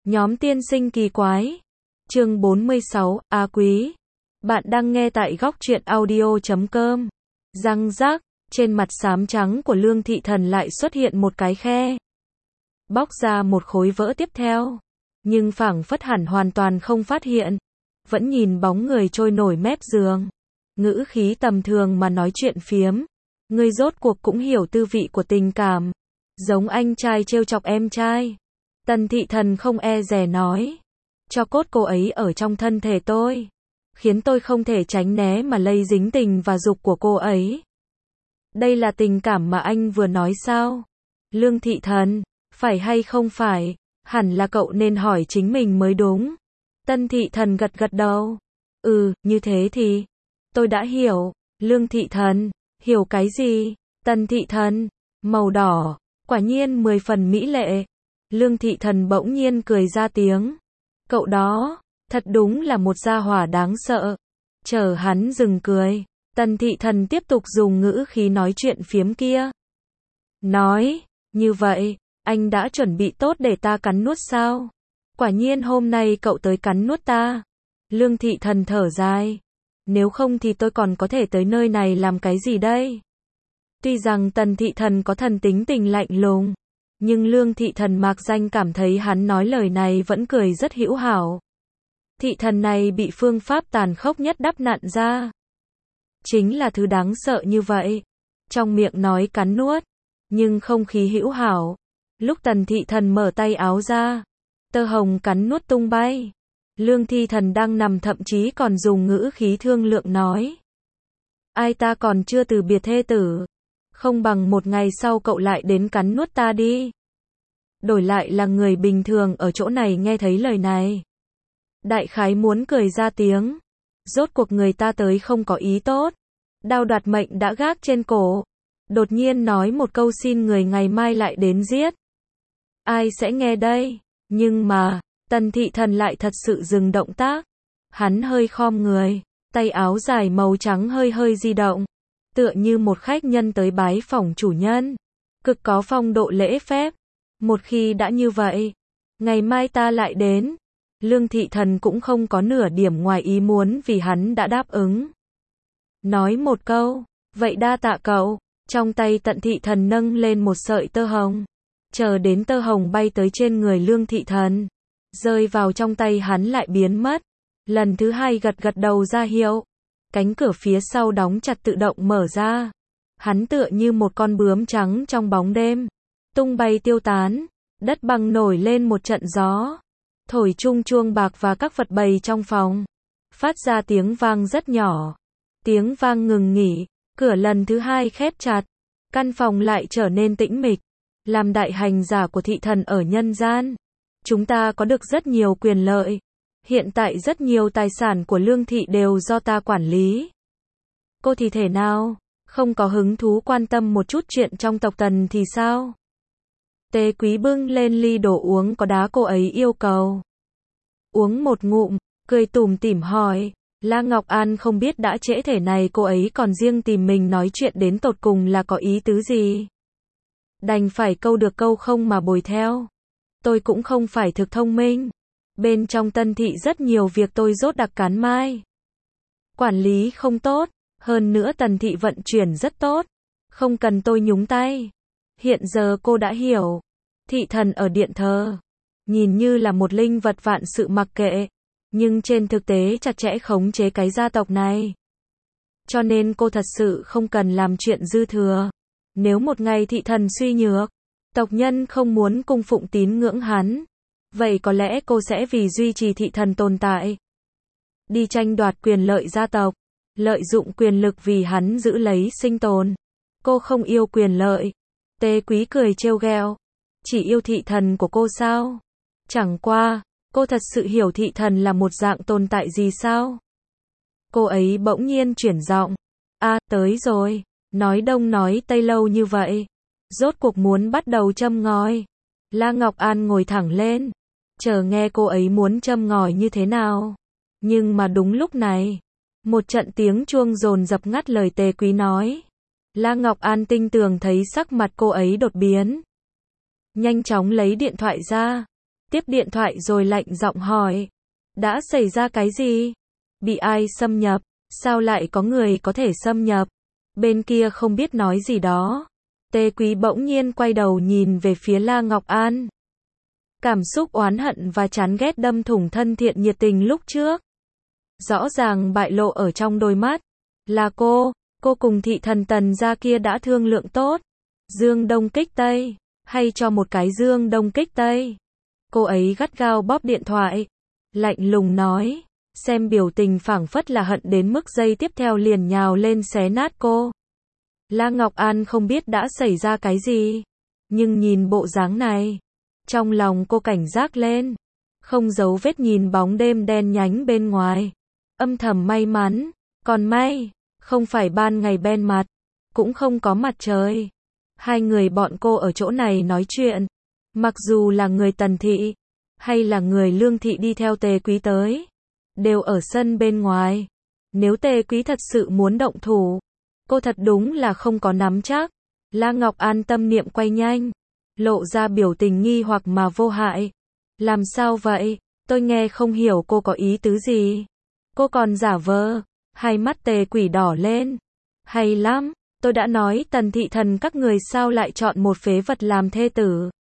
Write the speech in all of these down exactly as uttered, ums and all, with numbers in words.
Nhóm tiên sinh kỳ quái. Chương bốn mươi sáu, A Quý. Bạn đang nghe tại góc truyện audio chấm com. Răng rác, trên mặt xám trắng của Lương Thị Thần lại xuất hiện một cái khe. Bóc ra một khối vỡ tiếp theo. Nhưng phảng phất hẳn hoàn toàn không phát hiện. Vẫn nhìn bóng người trôi nổi mép giường. Ngữ khí tầm thường mà nói chuyện phiếm. Ngươi rốt cuộc cũng hiểu tư vị của tình cảm. Giống anh trai trêu chọc em trai. Tần Thị Thần không e dè nói. Cho cốt cô ấy ở trong thân thể tôi. Khiến tôi không thể tránh né mà lây dính tình và dục của cô ấy. Đây là tình cảm mà anh vừa nói sao? Lương Thị Thần, phải hay không phải? Hẳn là cậu nên hỏi chính mình mới đúng. Tân Thị Thần gật gật đầu. Ừ, như thế thì. Tôi đã hiểu. Lương Thị Thần, hiểu cái gì? Tân Thị Thần, màu đỏ, quả nhiên mười phần mỹ lệ. Lương Thị Thần bỗng nhiên cười ra tiếng. Cậu đó, thật đúng là một gia hỏa đáng sợ. Chờ hắn dừng cười, Tần Thị Thần tiếp tục dùng ngữ khí nói chuyện phiếm kia. Nói, như vậy, anh đã chuẩn bị tốt để ta cắn nuốt sao? Quả nhiên hôm nay cậu tới cắn nuốt ta. Lương Thị Thần thở dài. Nếu không thì tôi còn có thể tới nơi này làm cái gì đây? Tuy rằng Tần Thị Thần có thần tính tình lạnh lùng, nhưng Lương Thị Thần mạc danh cảm thấy hắn nói lời này vẫn cười rất hữu hảo. Thị Thần này bị phương pháp tàn khốc nhất đắp nặn ra. Chính là thứ đáng sợ như vậy. Trong miệng nói cắn nuốt, nhưng không khí hữu hảo. Lúc Tần Thị Thần mở tay áo ra, tơ hồng cắn nuốt tung bay. Lương Thị Thần đang nằm thậm chí còn dùng ngữ khí thương lượng nói. Ai ta còn chưa từ biệt thê tử. Không bằng một ngày sau cậu lại đến cắn nuốt ta đi. Đổi lại là người bình thường ở chỗ này nghe thấy lời này. Đại khái muốn cười ra tiếng. Rốt cuộc người ta tới không có ý tốt. Đao đoạt mệnh đã gác trên cổ. Đột nhiên nói một câu xin người ngày mai lại đến giết. Ai sẽ nghe đây? Nhưng mà, Tần Thị Thần lại thật sự dừng động tác. Hắn hơi khom người, tay áo dài màu trắng hơi hơi di động. Tựa như một khách nhân tới bái phỏng chủ nhân. Cực có phong độ lễ phép. Một khi đã như vậy, ngày mai ta lại đến. Lương Thị Thần cũng không có nửa điểm ngoài ý muốn vì hắn đã đáp ứng. Nói một câu, vậy đa tạ cậu. Trong tay Tần Thị Thần nâng lên một sợi tơ hồng. Chờ đến tơ hồng bay tới trên người Lương Thị Thần. Rơi vào trong tay hắn lại biến mất. Lần thứ hai gật gật đầu ra hiệu. Cánh cửa phía sau đóng chặt tự động mở ra. Hắn tựa như một con bướm trắng trong bóng đêm. Tung bay tiêu tán. Đất bằng nổi lên một trận gió. Thổi chung chuông bạc và các vật bày trong phòng. Phát ra tiếng vang rất nhỏ. Tiếng vang ngừng nghỉ. Cửa lần thứ hai khép chặt. Căn phòng lại trở nên tĩnh mịch. Làm đại hành giả của thị thần ở nhân gian. Chúng ta có được rất nhiều quyền lợi. Hiện tại rất nhiều tài sản của Lương Thị đều do ta quản lý. Cô thì thể nào? Không có hứng thú quan tâm một chút chuyện trong tộc Tần thì sao? Tề Quý bưng lên ly đồ uống có đá cô ấy yêu cầu. Uống một ngụm, cười tủm tỉm hỏi. La Ngọc An không biết đã trễ thể này cô ấy còn riêng tìm mình nói chuyện đến tột cùng là có ý tứ gì. Đành phải câu được câu không mà bồi theo. Tôi cũng không phải thực thông minh. Bên trong Tân Thị rất nhiều việc tôi rốt đặc cán mai. Quản lý không tốt, hơn nữa Tần Thị vận chuyển rất tốt. Không cần tôi nhúng tay. Hiện giờ cô đã hiểu. Thị thần ở điện thờ. Nhìn như là một linh vật vạn sự mặc kệ. Nhưng trên thực tế chặt chẽ khống chế cái gia tộc này. Cho nên cô thật sự không cần làm chuyện dư thừa. Nếu một ngày thị thần suy nhược, tộc nhân không muốn cung phụng tín ngưỡng hắn. Vậy có lẽ cô sẽ vì duy trì thị thần tồn tại. Đi tranh đoạt quyền lợi gia tộc. Lợi dụng quyền lực vì hắn giữ lấy sinh tồn. Cô không yêu quyền lợi. Tề Quý cười trêu ghẹo. Chỉ yêu thị thần của cô sao? Chẳng qua, cô thật sự hiểu thị thần là một dạng tồn tại gì sao? Cô ấy bỗng nhiên chuyển giọng. À, tới rồi. Nói đông nói tây lâu như vậy. Rốt cuộc muốn bắt đầu châm ngòi. La Ngọc An ngồi thẳng lên. Chờ nghe cô ấy muốn châm ngòi như thế nào. Nhưng mà đúng lúc này. Một trận tiếng chuông dồn dập ngắt lời Tề Quý nói. La Ngọc An tinh tường thấy sắc mặt cô ấy đột biến. Nhanh chóng lấy điện thoại ra. tiếp điện thoại rồi lạnh giọng hỏi. Đã xảy ra cái gì? Bị ai xâm nhập? Sao lại có người có thể xâm nhập? Bên kia không biết nói gì đó. Tề Quý bỗng nhiên quay đầu nhìn về phía La Ngọc An. Cảm xúc oán hận và chán ghét đâm thủng thân thiện nhiệt tình lúc trước. Rõ ràng bại lộ ở trong đôi mắt. Là cô, cô cùng thị thần Tần gia kia đã thương lượng tốt. Dương Đông kích Tây, hay cho một cái Dương Đông kích Tây. Cô ấy gắt gao bóp điện thoại. Lạnh lùng nói, xem biểu tình phảng phất là hận đến mức giây tiếp theo liền nhào lên xé nát cô. La Ngọc An không biết đã xảy ra cái gì, nhưng nhìn bộ dáng này, trong lòng cô cảnh giác lên, không giấu vết nhìn bóng đêm đen nhánh bên ngoài, âm thầm may mắn, còn may, không phải ban ngày ben mặt, cũng không có mặt trời. Hai người bọn cô ở chỗ này nói chuyện, mặc dù là người Tần thị, hay là người Lương thị đi theo Tề Quý tới, đều ở sân bên ngoài. Nếu Tề Quý thật sự muốn động thủ, cô thật đúng là không có nắm chắc. La Ngọc An tâm niệm quay nhanh, lộ ra biểu tình nghi hoặc mà vô hại. Làm sao vậy? Tôi nghe không hiểu cô có ý tứ gì. Cô còn giả vờ. Hai mắt Tề Quỷ đỏ lên. Hay lắm, tôi đã nói Tần thị thần các người sao lại chọn một phế vật làm thê tử.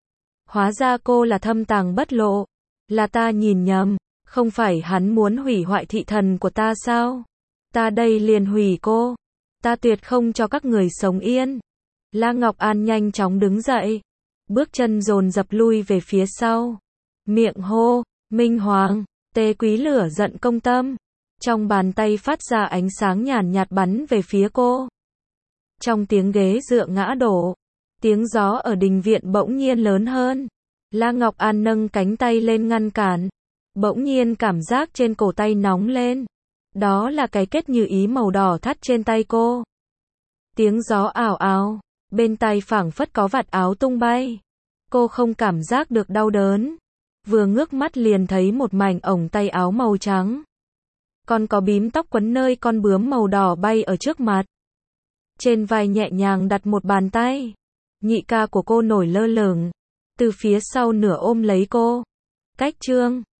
Hóa ra cô là thâm tàng bất lộ. Là ta nhìn nhầm, không phải hắn muốn hủy hoại thị thần của ta sao? Ta đây liền hủy cô. Ta tuyệt không cho các người sống yên. La Ngọc An nhanh chóng đứng dậy, bước chân dồn dập lui về phía sau. Miệng hô, Minh Hoàng. Tề Quý lửa giận công tâm, trong bàn tay phát ra ánh sáng nhàn nhạt bắn về phía cô. Trong tiếng ghế dựa ngã đổ, tiếng gió ở đình viện bỗng nhiên lớn hơn. La Ngọc An nâng cánh tay lên ngăn cản, bỗng nhiên cảm giác trên cổ tay nóng lên. Đó là cái kết như ý màu đỏ thắt trên tay cô. Tiếng gió ảo ảo, bên tay phảng phất có vạt áo tung bay. Cô không cảm giác được đau đớn, vừa ngước mắt liền thấy một mảnh ống tay áo màu trắng. Còn có bím tóc quấn nơi con bướm màu đỏ bay ở trước mặt. Trên vai nhẹ nhàng đặt một bàn tay. Nhị ca của cô nổi lơ lửng, từ phía sau nửa ôm lấy cô. Cách Trương